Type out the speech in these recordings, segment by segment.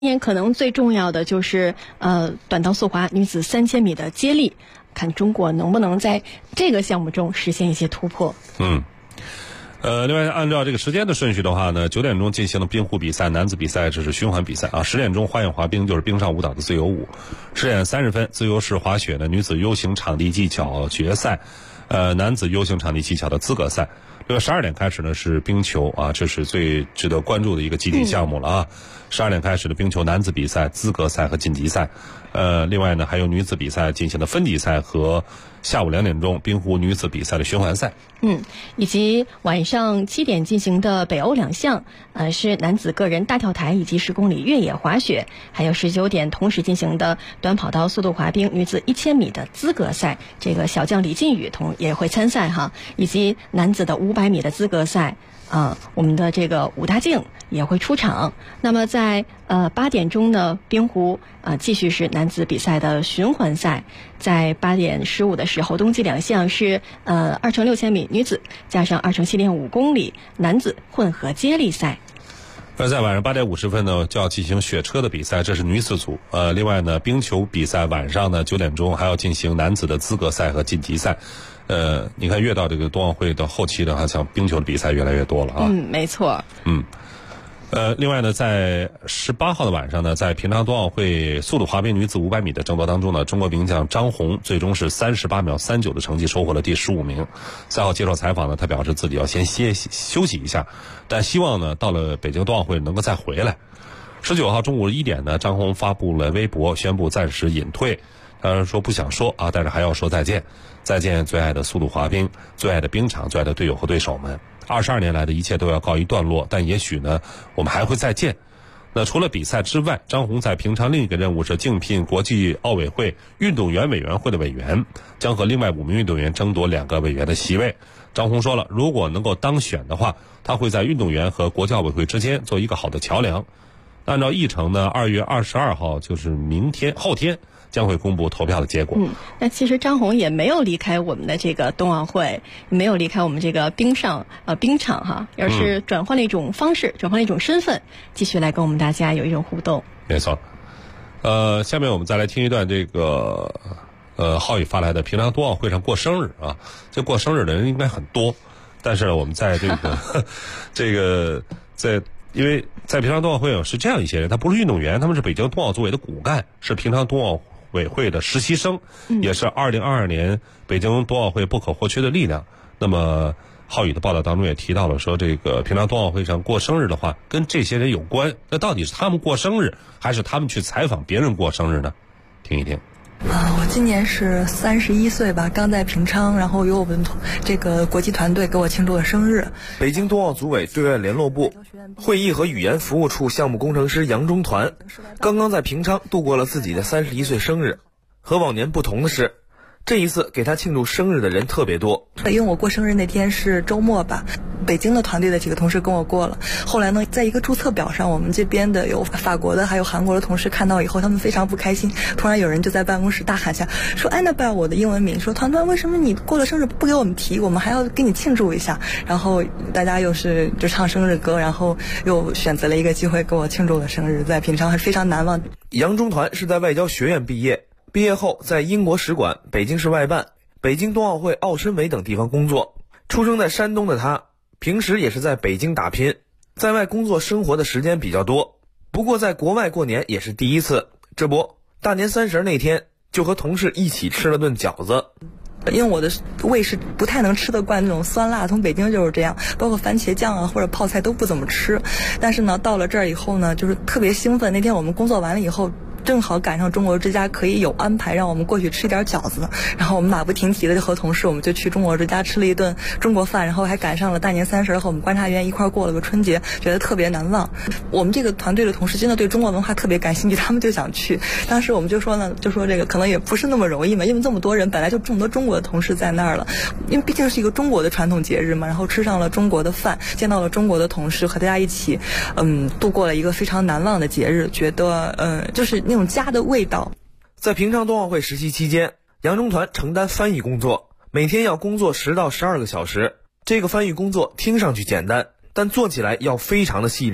今年可能最重要的就是短道速滑女子3000米的接力，看中国能不能在这个项目中实现一些突破。 另外按照这个时间的顺序的话呢，9点钟进行了冰壶比赛，男子比赛这是循环比赛啊。10点钟花样滑冰就是冰上舞蹈的自由舞。10点30分自由式滑雪的女子 U 型场地技巧决赛，男子 U 型场地技巧的资格赛。另外12点开始呢是冰球啊，这是最值得关注的一个集体项目了啊。12点开始的冰球男子比赛、资格赛和晋级赛。另外呢还有女子比赛进行的分级赛和下午2点钟冰壶女子比赛的循环赛。 以及晚上7点进行的北欧2项，是男子个人大跳台以及10公里越野滑雪，还有19点同时进行的短跑道速度滑冰女子1000米的资格赛，这个小将李靖宇也会参赛哈，以及男子的500米的资格赛。我们的这个武大靖也会出场。那么在8点钟呢，冰壶继续是男子比赛的循环赛。在8点15的时候，冬季2项是2x6000米女子加上2x7.5公里男子混合接力赛。 而在晚上8点50分呢，就要进行雪车的比赛，这是女子组。另外呢，冰球比赛晚上呢9点钟还要进行男子的资格赛和晋级赛。你看越到这个冬奥会的后期的话，像冰球的比赛越来越多了啊。 没错。 另外呢，在18号的晚上呢，在平昌冬奥会速度滑冰女子500米的争夺当中呢，中国名将张红最终是38秒39的成绩收获了第15名。赛后接受采访呢，他表示自己要先休息一下，但希望呢到了北京冬奥会能够再回来。19号中午1点呢，张红发布了微博宣布暂时隐退。当然说不想说啊，但是还要说再见，再见最爱的速度滑冰，最爱的冰场，最爱的队友和对手们。22年来的一切都要告一段落，但也许呢，我们还会再见。那除了比赛之外，张红在平常另一个任务是竞聘国际奥委会运动员委员会的委员，将和另外5名运动员争夺2个委员的席位。张红说了，如果能够当选的话，他会在运动员和国际奥委会之间做一个好的桥梁。按照议程呢，2月22号就是后天将会公布投票的结果。 那其实张红也没有离开我们的这个冬奥会，没有离开我们这个冰场哈，而是转换了一种方式，转换了一种身份，继续来跟我们大家有一种互动。 没错。下面我们再来听一段这个浩宇发来的平常冬奥会上过生日啊。这过生日的人应该很多，但是呢，我们在这个因为在平常冬奥会是这样一些人，他不是运动员，他们是北京冬奥组委的骨干，是平常冬奥委会的实习生，也是2022年北京冬奥会不可或缺的力量。那么浩宇的报道当中也提到了说，这个平常冬奥会上过生日的话跟这些人有关，那到底是他们过生日还是他们去采访别人过生日呢？听一听。 我今年是31岁吧，刚在平昌，然后由我们这个国际团队给我庆祝了生日。 北京冬奥组委对外联络部会议和语言服务处项目工程师杨中团刚刚在平昌度过了自己的31岁生日。和往年不同的是，这一次给他庆祝生日的人特别多。 因为我过生日那天是周末吧，北京的团队的几个同事跟我过了。后来呢，在一个注册表上，我们这边的有法国的还有韩国的同事看到以后，他们非常不开心。突然有人就在办公室大喊下说 Annabelle 我的英文名，说团团为什么你过了生日不给我们提，我们还要给你庆祝一下。然后大家又是就唱生日歌，然后又选择了一个机会给我庆祝了生日，在平常还非常难忘。 杨中团是在外交学院毕业，毕业后在英国使馆、北京市外办、北京冬奥会奥申委等地方工作。出生在山东的他，平时也是在北京打拼，在外工作生活的时间比较多。不过在国外过年也是第一次，这不，大年30那天就和同事一起吃了顿饺子。 因为我的胃是不太能吃得惯那种酸辣，从北京就是这样，包括番茄酱啊或者泡菜都不怎么吃。但是呢，到了这儿以后呢，就是特别兴奋。那天我们工作完了以后，正好赶上中国之家可以有安排让我们过去吃一点饺子，然后我们马不停蹄的就和同事我们就去中国之家吃了一顿中国饭，然后还赶上了大年30和我们观察员一块过了个春节，觉得特别难忘。我们这个团队的同事真的对中国文化特别感兴趣，他们就想去。当时我们就说这个可能也不是那么容易嘛，因为这么多人，本来就这么多中国的同事在那儿了，因为毕竟是一个中国的传统节日嘛，然后吃上了中国的饭，见到了中国的同事，和大家一起度过了一个非常难忘的节日，觉得就是那种家的味道。 在平昌冬奥会实习期间，杨中团承担翻译工作，每天要工作10到12个小时。这个翻译工作听上去简单，但做起来要非常的细致。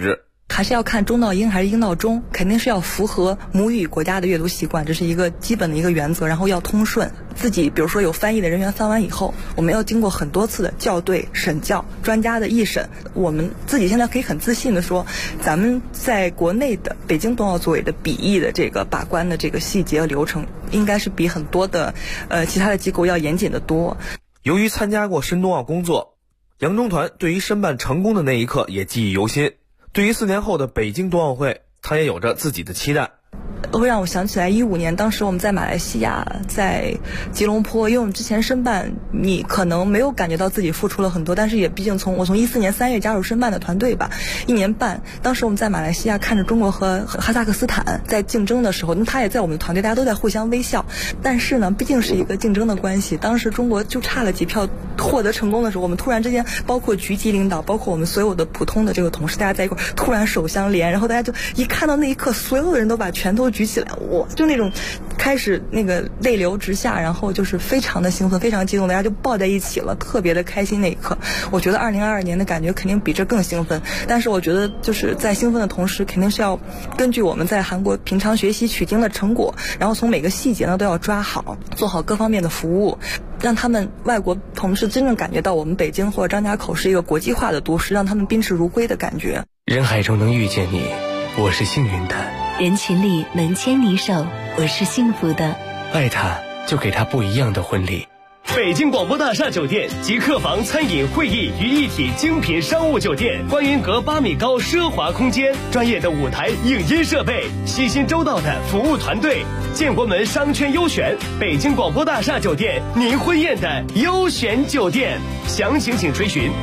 还是要看中到英还是英到中，肯定是要符合母语国家的阅读习惯，这是一个基本的一个原则。然后要通顺，自己比如说有翻译的人员翻完以后，我们要经过很多次的校对、审校、专家的议审。我们自己现在可以很自信的说，咱们在国内的北京冬奥组委的笔译的这个把关的这个细节和流程，应该是比很多的其他的机构要严谨的多。 由于参加过申冬奥工作，杨中团对于申办成功的那一刻也记忆犹新。对于4年后的北京冬奥会，他也有着自己的期待。 会让我想起来15年，当时我们在马来西亚，在吉隆坡，因为我们之前申办，你可能没有感觉到自己付出了很多，但是也毕竟我从14年3月加入申办的团队吧，1年半，当时我们在马来西亚看着中国和哈萨克斯坦在竞争的时候，那他也在我们的团队，大家都在互相微笑，但是呢，毕竟是一个竞争的关系，当时中国就差了几票获得成功的时候，我们突然之间，包括局级领导，包括我们所有的普通的这个同事，大家在一块突然手相连，然后大家就一看到那一刻，所有的人都把拳头举起来，我就那种开始那个泪流直下，然后就是非常的兴奋，非常激动，大家就抱在一起了，特别的开心那一刻。我觉得2022年的感觉肯定比这更兴奋，但是我觉得就是在兴奋的同时，肯定是要根据我们在韩国平常学习取经的成果，然后从每个细节呢都要抓好，做好各方面的服务，让他们外国同事真正感觉到我们北京或者张家口是一个国际化的都市，让他们宾至如归的感觉。 人海中能遇见你，我是幸运的； 人群里能牵你手，我是幸福的。 爱他，就给他不一样的婚礼。 北京广播大厦酒店集客房、餐饮、会议于一体精品商务酒店，观云阁8米高奢华空间，专业的舞台影音设备，细心周到的服务团队，建国门商圈优选，北京广播大厦酒店您婚宴的优选酒店。详情请垂询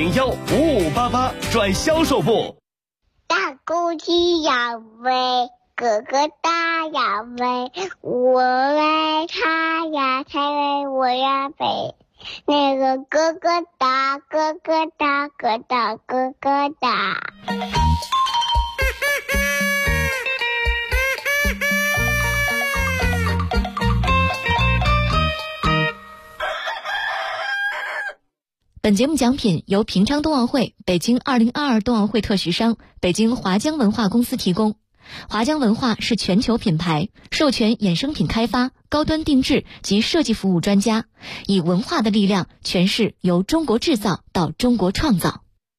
85015588转销售部。 大公鸡要飞，哥哥大呀飞，我来他呀才来我呀飞，那个哥哥大哥哥大哥大哥哥大。 本节目奖品由平昌冬奥会、北京2022冬奥会特许商北京华江文化公司提供。华江文化是全球品牌，授权衍生品开发、高端定制及设计服务专家，以文化的力量诠释由中国制造到中国创造。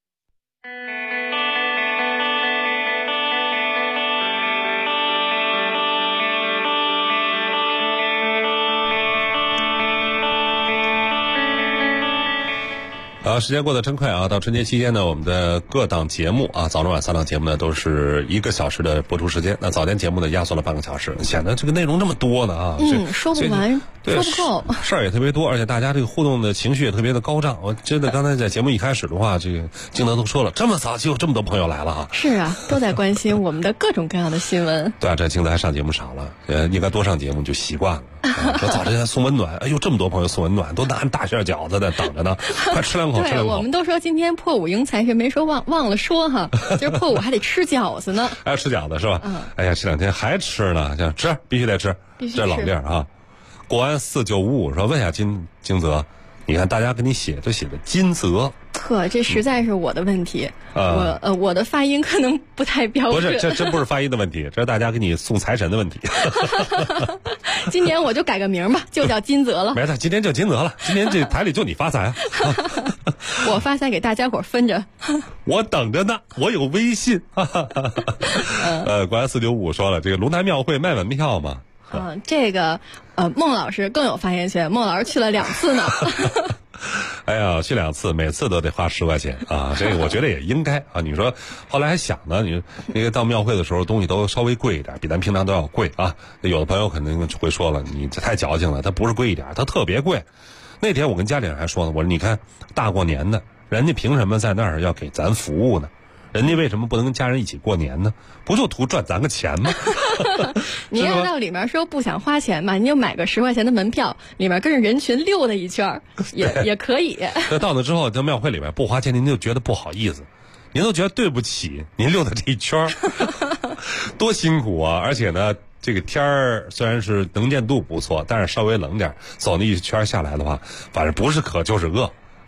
时间过得真快啊！到春节期间呢，我们的各档节目啊，早中晚3档节目呢，都是1个小时的播出时间。那早间节目呢，压缩了半个小时，显得这个内容这么多呢啊！ 说不完，说不够， 事儿也特别多，而且大家这个互动的情绪也特别的高涨。我真的刚才在节目一开始的话，这个京德都说了，这么早就有这么多朋友来了啊！ 是啊，都在关心我们的各种各样的新闻。 对啊，这京德还上节目少了，应该多上节目就习惯了。说早晨送温暖，哎呦，这么多朋友送温暖，都拿大馅饺子在等着呢，快吃两口，吃两口。 我们都说今天破5迎财神，没说忘了说哈，今儿破5还得吃饺子呢。 还要吃饺子是吧？哎呀，这2天还吃呢，吃必须得吃，这老地儿啊。国安4955说问下金泽，你看大家给你写的金泽。 呵，这实在是我的问题，我的发音可能不太标准。 不是，这真不是发音的问题，这是大家给你送财神的问题。 今年我就改个名吧，就叫金泽了。 没错，今年就金泽了，今年这台里就你发财啊！ 我发财给大家伙分着。 我等着呢，我有微信。国安495说了，这个龙潭庙会卖门票吗？ 这个孟老师更有发言权，孟老师去了2次呢。 哎呀，去2次，每次都得花10块钱啊！这个我觉得也应该啊。你说，后来还想呢，你那个到庙会的时候，东西都稍微贵一点，比咱平常都要贵啊。有的朋友肯定会说了，你这太矫情了，它不是贵一点，它特别贵。那天我跟家里人还说呢，我说你看大过年的，人家凭什么在那儿要给咱服务呢？人家为什么不能跟家人一起过年呢？不就图赚咱个钱吗？ 您要到里面说不想花钱嘛，您就买个10块钱的门票，里面跟着人群溜达一圈，也可以。 那到那之后，在庙会里面不花钱，您就觉得不好意思，您都觉得对不起您溜达这一圈，多辛苦啊！而且呢，这个天儿虽然是能见度不错，但是稍微冷点，走那一圈下来的话，反正不是渴就是饿。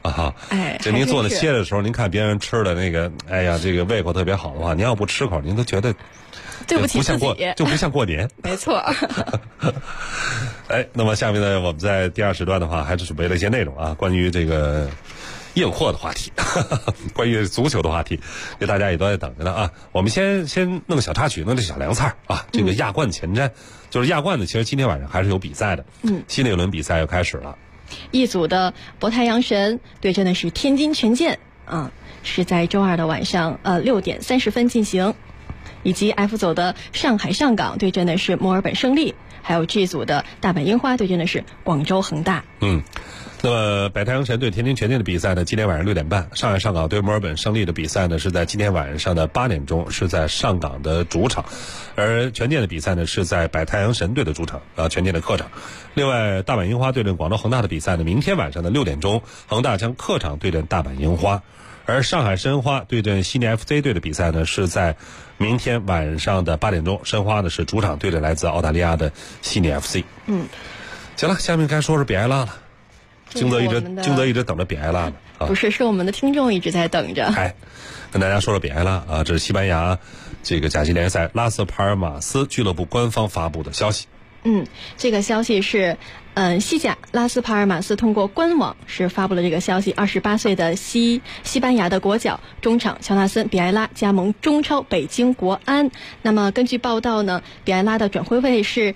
啊。 哎， 这您做的切的时候，您看别人吃的那个，哎呀，这个胃口特别好的话，您要不吃口，您都觉得对不起自己， 就不像过年。 没错。 哎，那么下面呢，我们在第二时段的话，还是准备了一些内容啊，关于这个硬货的话题，关于足球的话题，给大家也都在等着呢啊。我们先弄个小插曲，弄这小凉菜啊。这个亚冠前瞻，就是亚冠呢，其实今天晚上还是有比赛的。新的一轮比赛要开始了。 一组的博太阳神对阵的是天津权健啊，是在周二的晚上6点30分进行。以及 F 组的上海上港对阵的是墨尔本胜利，还有 G 组的大阪樱花对阵的是广州恒大。 那么北太阳神对天津权健的比赛呢，今天晚上6点半；上海上港对墨尔本胜利的比赛呢，是在今天晚上的8点钟，是在上港的主场；而权健的比赛呢，是在北太阳神队的主场，权健的客场。另外，大阪樱花对阵广州恒大的比赛呢，明天晚上的6点钟，恒大将客场对阵大阪樱花。而上海申花对阵悉尼 FC 队的比赛呢，是在明天晚上的8点钟，申花呢是主场对阵来自澳大利亚的悉尼 FC。行了，下面该说说比埃拉了。京泽一直等着比埃拉呢。 不是我们的听众一直在等着。 跟大家说说比埃拉啊，这是西班牙这个甲级联赛拉斯帕尔马斯俱乐部官方发布的消息。 这个消息是，西甲拉斯帕尔马斯通过官网是发布了这个消息。28岁的西班牙的国脚中场乔纳森·比埃拉加盟中超北京国安。那么根据报道呢，比埃拉的转会费是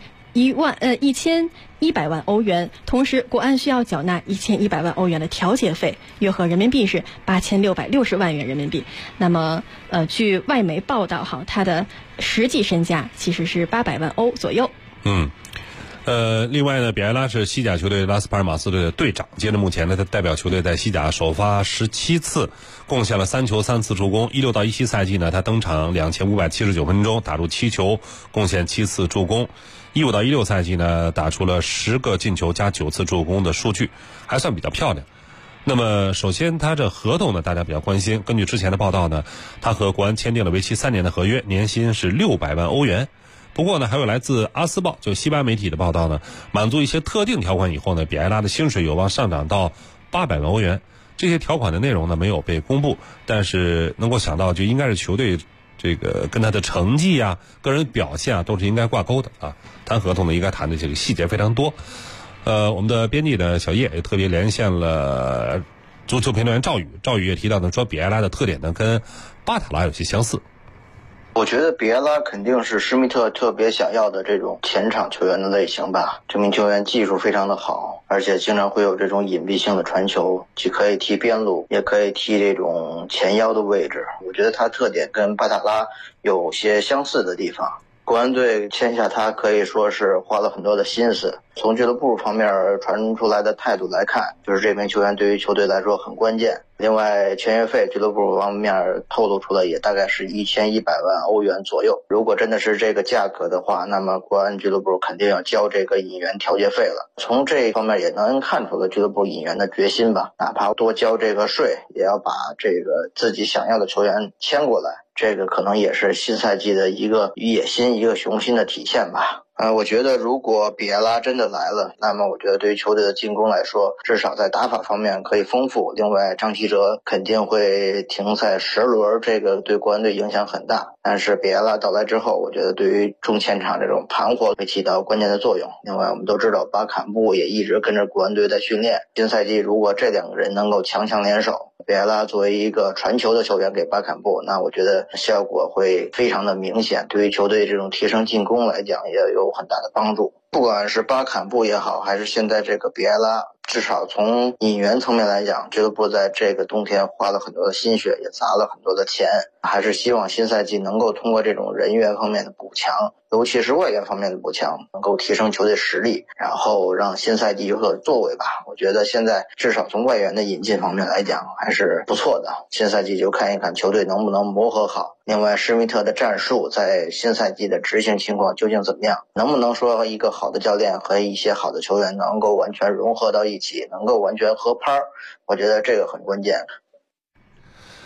1100万欧元，同时国安需要缴纳1100万欧元的调解费，约合人民币是8660万元人民币。那么据外媒报道他的实际身价其实是800万欧左右。 另外呢，比埃拉是西甲球队拉斯帕尔马斯队的队长。截至目前呢，他代表球队在西甲首发17次，贡献了3球3次助攻。16到17赛季呢，他登场2579分钟，打入7球，贡献7次助攻。15到16赛季呢，打出了10个进球加9次助攻的数据，还算比较漂亮。那么首先他这合同呢，大家比较关心。根据之前的报道呢，他和国安签订了为期3年的合约，年薪是600万欧元。不过呢，还有来自阿斯报就西班牙媒体的报道呢，满足一些特定条款以后呢，比埃拉的薪水有望上涨到800万欧元。这些条款的内容呢没有被公布，但是能够想到就应该是球队这个跟他的成绩啊、个人表现啊都是应该挂钩的啊。谈合同呢应该谈的这个细节非常多。我们的编辑的小叶也特别连线了足球评论员赵宇也提到呢，说比埃拉的特点呢跟巴塔拉有些相似。 我觉得比埃拉肯定是施密特特别想要的这种前场球员的类型吧。这名球员技术非常的好，而且经常会有这种隐蔽性的传球，既可以踢边路，也可以踢这种前腰的位置。我觉得他特点跟巴塔拉有些相似的地方。国安队签下他可以说是花了很多的心思。从俱乐部方面传出来的态度来看，就是这名球员对于球队来说很关键。另外签约费俱乐部方面透露出来也大概是1100万欧元左右。如果真的是这个价格的话，那么国安俱乐部肯定要交这个引援调节费了。从这一方面也能看出了俱乐部引援的决心吧，哪怕多交这个税，也要把这个自己想要的球员签过来。这个可能也是新赛季的一个野心、一个雄心的体现吧。我觉得如果比埃拉真的来了，那么我觉得对于球队的进攻来说，至少在打法方面可以丰富。另外张稀哲肯定会停赛10轮，这个对国安队影响很大。但是比埃拉到来之后，我觉得对于中前场这种盘活会起到关键的作用。另外我们都知道巴坎布也一直跟着国安队在训练，新赛季如果这2个人能够强强联手，比埃拉作为一个传球的球员给巴坎布，那我觉得效果会非常的明显，对于球队这种提升进攻来讲也有很大的帮助。不管是巴坎布也好，还是现在这个比埃拉，至少从引援层面来讲，俱乐部在这个冬天花了很多的心血，也砸了很多的钱，还是希望新赛季能够通过这种人员方面的补强，尤其是外援方面的补强，能够提升球队实力，然后让新赛季有所作为吧。我觉得现在至少从外援的引进方面来讲还是不错的，新赛季就看一看球队能不能磨合好。另外施密特的战术在新赛季的执行情况究竟怎么样，能不能说一个好的教练和一些好的球员能够完全融合到一起，能够完全合拍，我觉得这个很关键。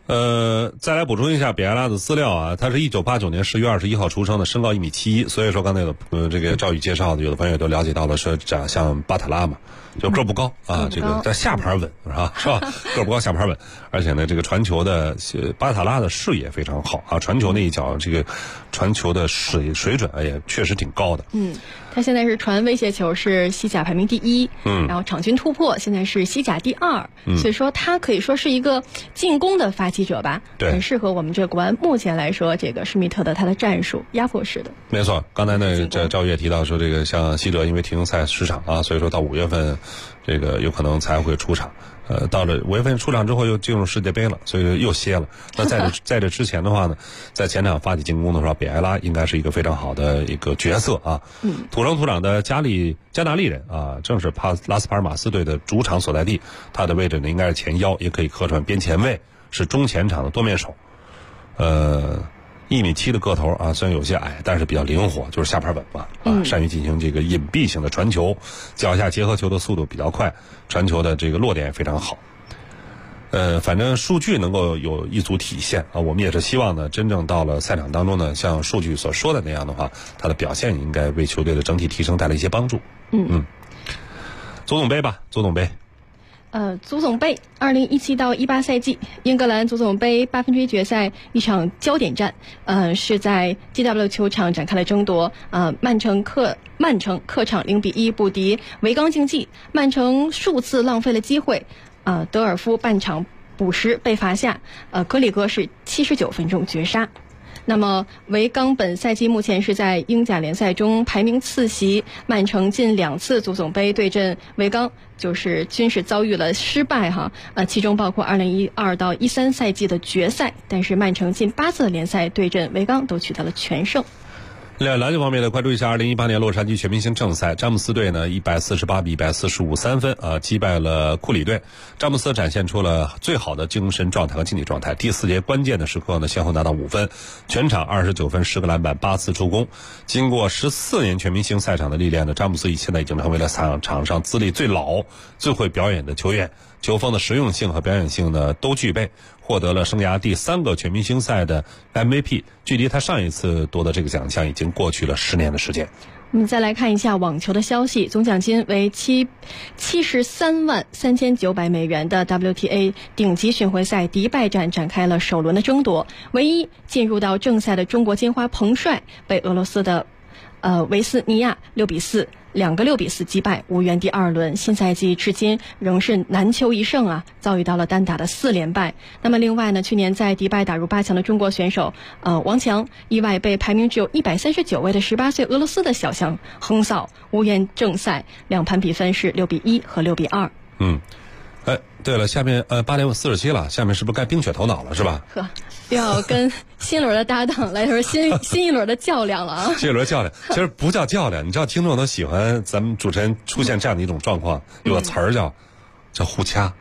再来补充一下比埃拉的资料啊，他是1989年10月21号出生的，身高1.71米，所以说刚才这个赵宇介绍的，有的朋友都了解到了，说长像巴塔拉嘛，就个不高啊，这个在下盘稳是吧？个不高下盘稳，而且呢，这个传球的巴塔拉的视野非常好啊，传球那一脚这个传球的水准也确实挺高的。 他现在是传威胁球是西甲排名第1，然后场均突破现在是西甲第2，所以说他可以说是一个进攻的发起者吧，很适合我们这个国安目前来说这个施密特的他的战术压迫式的。 没错，刚才呢这赵宇也提到说，这个像西哲因为停赛10场啊，所以说到5月份这个有可能才会出场。到了5月份出场之后又进入世界杯了，所以又歇了。那在这之前的话呢，在前场发起进攻的时候，比埃拉应该是一个非常好的一个角色啊。土生土长的加纳利人啊，正是拉斯帕尔马斯队的主场所在地。他的位置呢应该是前腰，也可以客串边前卫，是中前场的多面手。1.7米的个头啊，虽然有些矮，但是比较灵活，就是下盘稳嘛啊，善于进行这个隐蔽性的传球，脚下结合球的速度比较快，传球的这个落点也非常好。反正数据能够有一组体现啊，我们也是希望呢，真正到了赛场当中呢，像数据所说的那样的话，他的表现应该为球队的整体提升带来一些帮助。足总杯吧，足总杯。 足总杯2017到18赛季英格兰足总杯8分之一决赛一场焦点战，是在 GW 球场展开了争夺。曼城客场0-1不敌维冈竞技，曼城数次浪费了机会，德尔夫半场补时被罚下，格里格是79分钟绝杀。那么维冈本赛季目前是在英甲联赛中排名次席，曼城近2次足总杯对阵维冈均是遭遇了失败其中包括2012到13赛季的决赛，但是曼城近8次的联赛对阵维冈都取得了全胜。 篮球方面呢，关注一下2018年洛杉矶全明星正赛，詹姆斯队呢148比145 3分击败了库里队。詹姆斯展现出了最好的精神状态和竞技状态，第4节关键的时刻呢，先后拿到5分，全场29分10个篮板8次助攻。经过14年全明星赛场的历练呢，詹姆斯现在已经成为了场上资历最老、最会表演的球员，球风的实用性和表演性呢都具备，获得了生涯第3个全明星赛的 MVP， 距离他上一次夺得这个奖项已经过去了10年的时间。 我们再来看一下网球的消息，总奖金为73万3900美元的 WTA 顶级巡回赛迪拜站展开了首轮的争夺，唯一进入到正赛的中国金花彭帅被俄罗斯的维斯尼亚6比4击败，无缘第2轮。新赛季至今仍是难求一胜遭遇到了单打的4连败。那么另外呢，去年在迪拜打入8强的中国选手王强意外被排名只有139位的18岁俄罗斯的小强横扫，无缘正赛，两盘比分是6比1和6比2。 对了，下面8点47了，下面是不是该冰雪头脑了是吧？ 又要跟新轮的搭档来说新一轮的较量了啊！ 新一轮较量其实不叫较量，你知道听众都喜欢咱们主持人出现这样的一种状况，有个词儿叫互掐。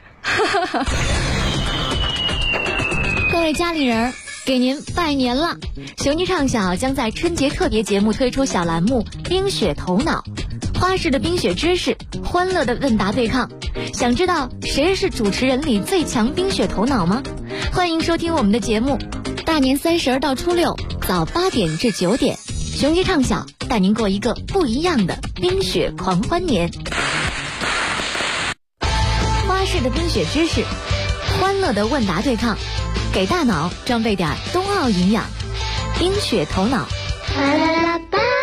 各位家里人，给您拜年了！雄鸡畅晓将在春节特别节目推出小栏目冰雪头脑，花式的冰雪知识，欢乐的问答对抗。想知道谁是主持人里最强冰雪头脑吗？欢迎收听我们的节目，大年30到初6早8点至9点，雄鸡畅晓带您过一个不一样的冰雪狂欢年。花式的冰雪知识，欢乐的问答对抗，给大脑装备点冬奥营养，冰雪头脑。啦啦啦爸爸。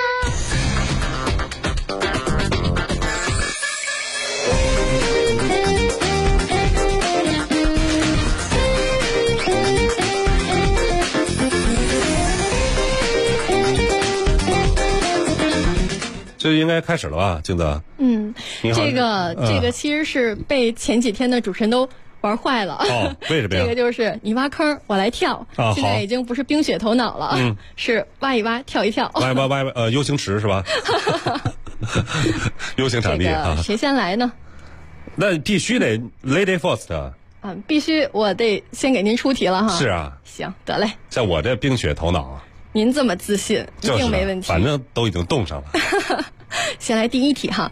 这应该开始了吧，镜子？ 这个其实是被前几天的主持人都玩坏了。 为什么呀？ 这个就是你挖坑我来跳，现在已经不是冰雪头脑了，是挖一挖跳一跳。 挖 U 型池是吧？U 型场地谁先来呢？ 那必须得 Lady First。 必须我得先给您出题了哈。 是啊。 行，得嘞。 像我这冰雪头脑您这么自信，一定没问题。 反正都已经冻上了。 先来第一题哈。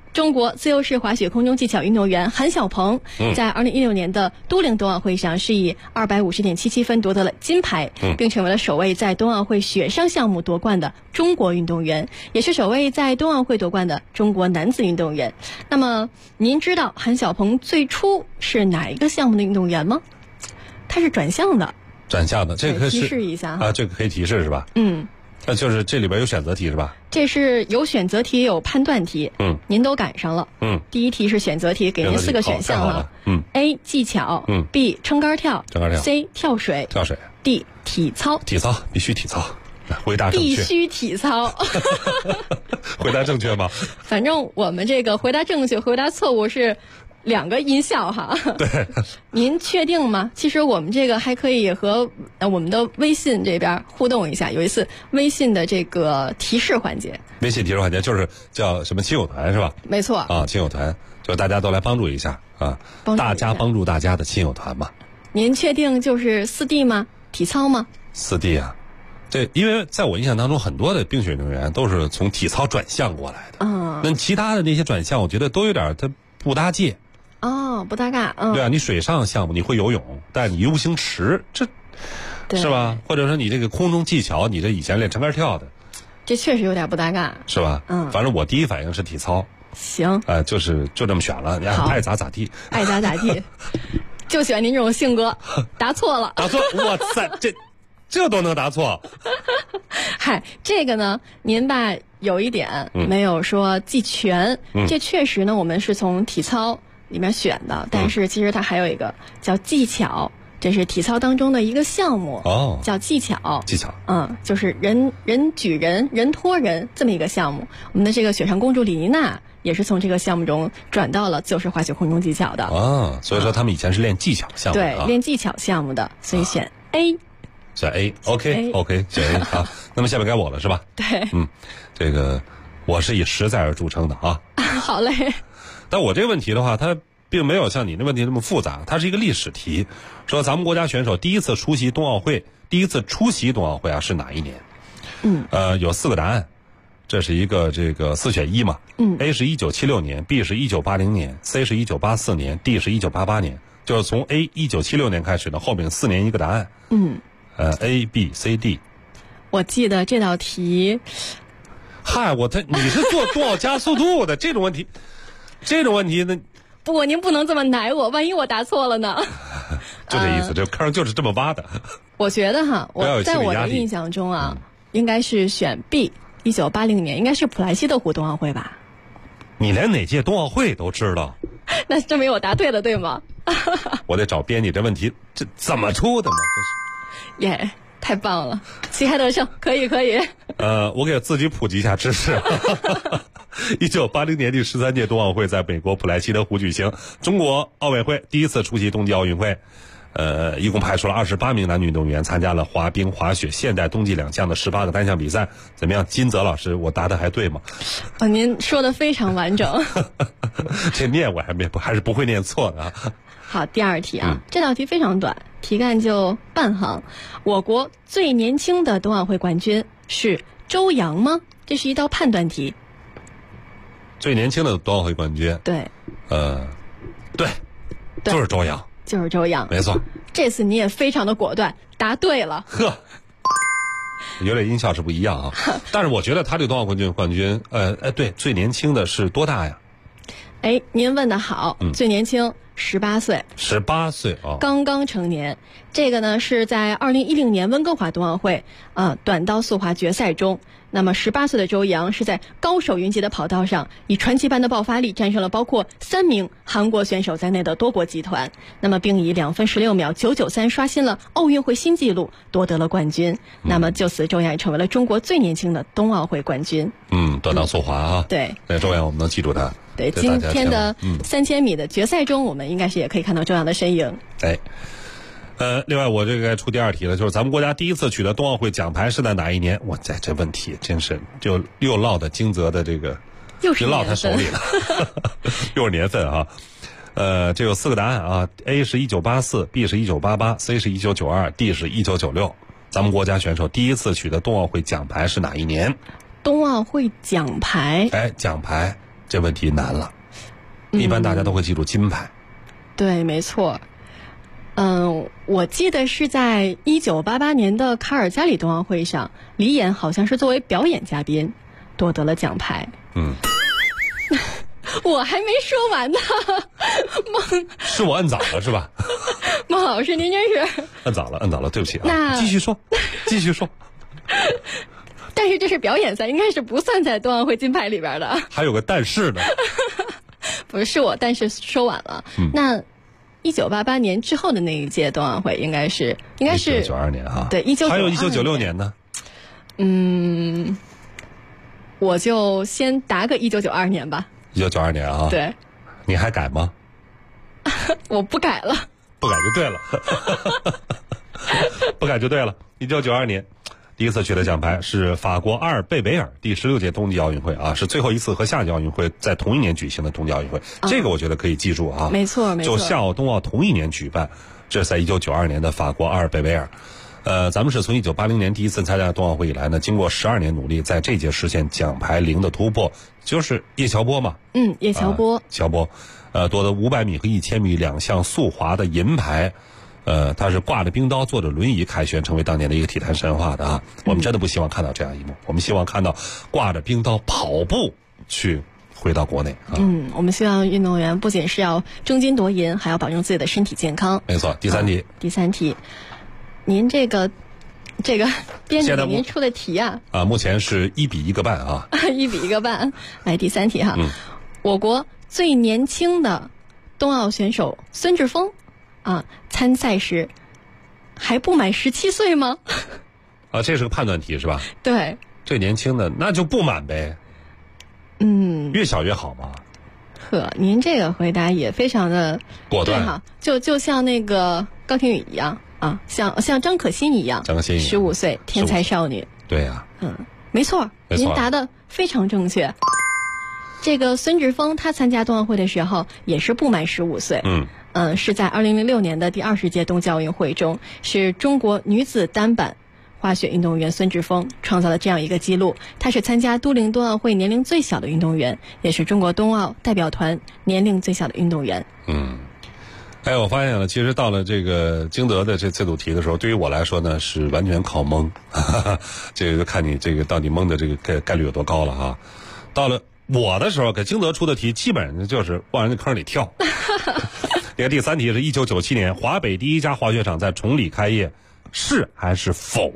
中国自由式滑雪空中技巧运动员韩晓鹏在2016年的都灵冬奥会上是以250.77分夺得了金牌，并成为了首位在冬奥会雪上项目夺冠的中国运动员，也是首位在冬奥会夺冠的中国男子运动员。那么您知道韩晓鹏最初是哪一个项目的运动员吗？他是转向的。 转向的，这个可以提示一下啊，这个可以提示是吧？那就是这里边有选择题是吧？ 这是有选择题也有判断题，您都赶上了。第一题是选择题，给您4个选项了。A 技巧，B 撑杆跳，C 跳水，D 体操。 体操必须体操，回答正确。 必须体操。 回答正确吗？ 反正我们这个回答正确、回答错误是2个音效哈。 对， 您确定吗？其实我们这个还可以和我们的微信这边互动一下，有一次微信的这个提示环节。 微信提示环节就是叫什么亲友团是吧？ 没错啊，亲友团就大家都来帮助一下啊，大家帮助大家的亲友团嘛。 您确定就是4D 吗？体操吗 ？4D 啊，这因为在我印象当中，很多的冰雪运动员都是从体操转向过来的。那其他的那些转向，我觉得都有点它不搭界。 不搭嘎。 对啊，你水上项目你会游泳，但你 U 型池这是吧？或者说你这个空中技巧，你这以前练撑杆跳的， 这确实有点不搭嘎， 是吧？反正我第一反应是体操。 行， 就这么选了，你爱咋咋地， 爱咋咋地，就喜欢您这种性格。答错了， 答错，哇塞，这都能答错。 嗨，这个呢，您吧有一点没有说记全，这确实呢，我们是从体操里面选的，但是其实它还有一个叫技巧，这是体操当中的一个项目叫技巧。 技巧， 就是人举人，人拖人这么一个项目。我们的这个雪上公主李妮娜也是从这个项目中转到了自由式滑雪空中技巧的。 所以说他们以前是练技巧项目的。 对，练技巧项目的，所以选 A。 选 A，OK， 选 A 啊。那么下面该我了是吧？ 对， 这个我是以实在而著称的啊。 好嘞。 但我这个问题的话，它并没有像你那问题那么复杂，它是一个历史题，说咱们国家选手第一次出席冬奥会啊是哪一年？有4个答案，这是一个这个4选1嘛。A 是1976年，B 是1980年，C 是1984年，D 是1988年，就是从 A 1976年开始的，后面4年一个答案。A B C D。 我记得这道题， 嗨，你是做多少加速度的这种问题呢？ 不过您不能这么奶我，万一我答错了呢？ 就这意思，这坑就是这么挖的。 我觉得我在我的印象中啊，应该是选 B，1980年应该是普莱西特湖冬奥会吧？ 你连哪届冬奥会都知道？ 那证明我答对了，对吗？ 我得找编辑，这问题这怎么出的嘛？ 这是耶，太棒了，旗开得胜，可以。 我给自己普及一下知识。1980年第13届冬奥会在美国普莱西特湖举行，中国奥委会第一次出席冬季奥运会。一共派出了28名男女运动员参加了滑冰、滑雪、现代冬季2项的18个单项比赛。怎么样，金泽老师，我答的还对吗？ 您说的非常完整。 这念我还是不会念错的啊。 好，第2题啊，这道题非常短，题干就半行。我国最年轻的冬奥会冠军是周洋吗？这是一道判断题。 最年轻的冬奥会冠军？ 对。 对，就是周洋。 就是周洋， 没错。 这次你也非常的果断，答对了。 有点音效是不一样啊，但是我觉得他这个冬奥冠军，对，最年轻的是多大呀？ 您问的好，最年轻18岁。 18岁啊， 刚刚成年。这个呢是在2010年温哥华冬奥会短道速滑决赛中，那么18岁的周洋是在高手云集的跑道上，以传奇般的爆发力战胜了包括3名韩国选手在内的多国集团，那么并以2分16秒993刷新了奥运会新纪录，夺得了冠军。那么就此周洋也成为了中国最年轻的冬奥会冠军。 短道速滑啊， 对， 那周洋我们能记住他。 对，今天的3000米的决赛中，我们应该是也可以看到周洋的身影。 另外我这个该出第2题了，就是咱们国家第一次取得冬奥会奖牌是在哪一年？我这问题真是就又落到金泽的这个，又落他手里了，又是年份啊。这有4个答案啊 ，A 是1984 ，B 是1988 ，C 是1992 ，D 是1996。咱们国家选手第一次取得冬奥会奖牌是哪一年？ 冬奥会奖牌？ 奖牌这问题难了。一般大家都会记住金牌。 对，没错。我记得是在1988年的卡尔加里冬奥会上，李岩好像是作为表演嘉宾夺得了奖牌。我还没说完呢， 是我摁早了是吧？ 孟老师，您真是摁早了，对不起啊。 那继续说。 但是这是表演赛，应该是不算在冬奥会金牌里边的。 还有个但是呢。 不是我，但是说晚了。那1988年之后的那一届冬奥会应该是 1992年啊。 对，1992年。 还有1996年呢？ 我就先答个1992年吧。 1992年啊。 对。 你还改吗？ 我不改了。 不改就对了。不改就对了。1992年第一次取得奖牌是法国阿尔贝维尔第16届冬季奥运会啊，是最后一次和夏季奥运会在同一年举行的冬季奥运会。这个我觉得可以记住啊。 没错。 就夏奥冬奥同一年举办，这是在1992年的法国阿尔贝维尔。咱们是从1980年第一次参加冬奥会以来呢，经过12年努力，在这届实现奖牌零的突破，就是叶乔波嘛。 叶乔波。 乔波，夺得500米和1000米2项速滑的银牌。他是挂着冰刀坐着轮椅凯旋，成为当年的一个体坛神话的啊。我们真的不希望看到这样一幕，我们希望看到挂着冰刀跑步去回到国内啊。 我们希望运动员不仅是要争金夺银，还要保证自己的身体健康。 没错。第三题。 您这个编辑给您出的题啊。 目前是1比1个半啊。 1比1个半。来第3题哈。我国最年轻的冬奥选手孙志峰参赛时还不满17岁吗？ 这是个判断题是吧？ 对。 最年轻的那就不满呗。越小越好嘛。 您这个回答也非常的果断哈，就像那个高亭宇一样啊，像张可欣一样，15岁天才少女。 对呀。 没错，您答的非常正确。这个孙志峰他参加冬奥会的时候也是不满15岁。是在2006年的第20届冬季奥运会中，是中国女子单板滑雪运动员孙志峰创造了这样一个记录。她是参加都灵冬奥会年龄最小的运动员，也是中国冬奥代表团年龄最小的运动员。 我发现了，其实到了这个京德的这组题的时候，对于我来说呢，是完全靠蒙。这个看你这个到底蒙的这个概率有多高了啊。到了我的时候，给京德出的题基本上就是往人家坑里跳。这个第3题是1997年华北第一家滑雪场在崇礼开业，是还是否？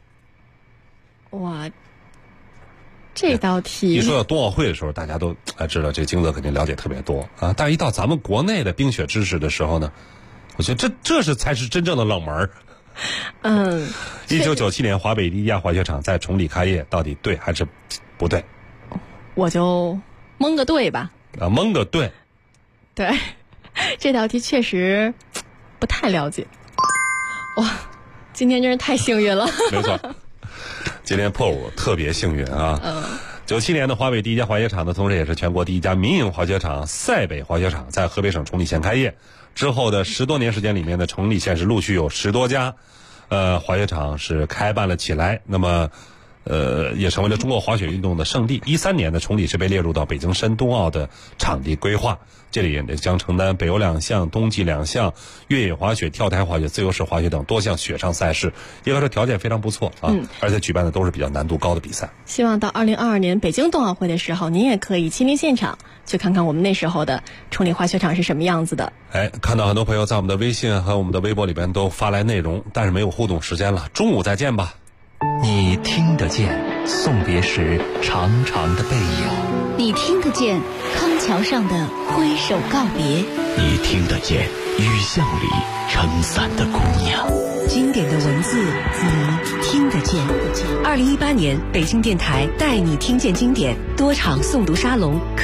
哇，这道题一说到冬奥会的时候，大家都知道这京德肯定了解特别多啊。但是一到咱们国内的冰雪知识的时候呢，我觉得这才是真正的冷门。1997年华北第一家滑雪场在崇礼开业，到底对还是不对？ 我就蒙个对吧。 蒙个对。 对。这道题确实不太了解。哇，今天真是太幸运了。 没错，今天破5特别幸运啊。97年的华北第一家滑雪场呢，同时也是全国第一家民营滑雪场塞北滑雪场在河北省崇礼县开业。之后的10多年时间里面呢，崇礼县是陆续有10多家滑雪场是开办了起来。那么也成为了中国滑雪运动的圣地。13年的崇礼是被列入到北京申冬奥的场地规划，这里也将承担北欧2项、冬季2项、越野滑雪、跳台滑雪、自由式滑雪等多项雪上赛事，应该说条件非常不错啊。而且举办的都是比较难度高的比赛。 希望到2022年北京冬奥会的时候，您也可以亲临现场，去看看我们那时候的崇礼滑雪场是什么样子的。 看到很多朋友在我们的微信和我们的微博里边都发来内容，但是没有互动时间了，中午再见吧。 你听得见送别时长长的背影， 你听得见康桥上的挥手告别， 你听得见雨巷里撑伞的姑娘。 经典的文字你听得见。2018年北京电台带你听见经典多场诵读沙龙。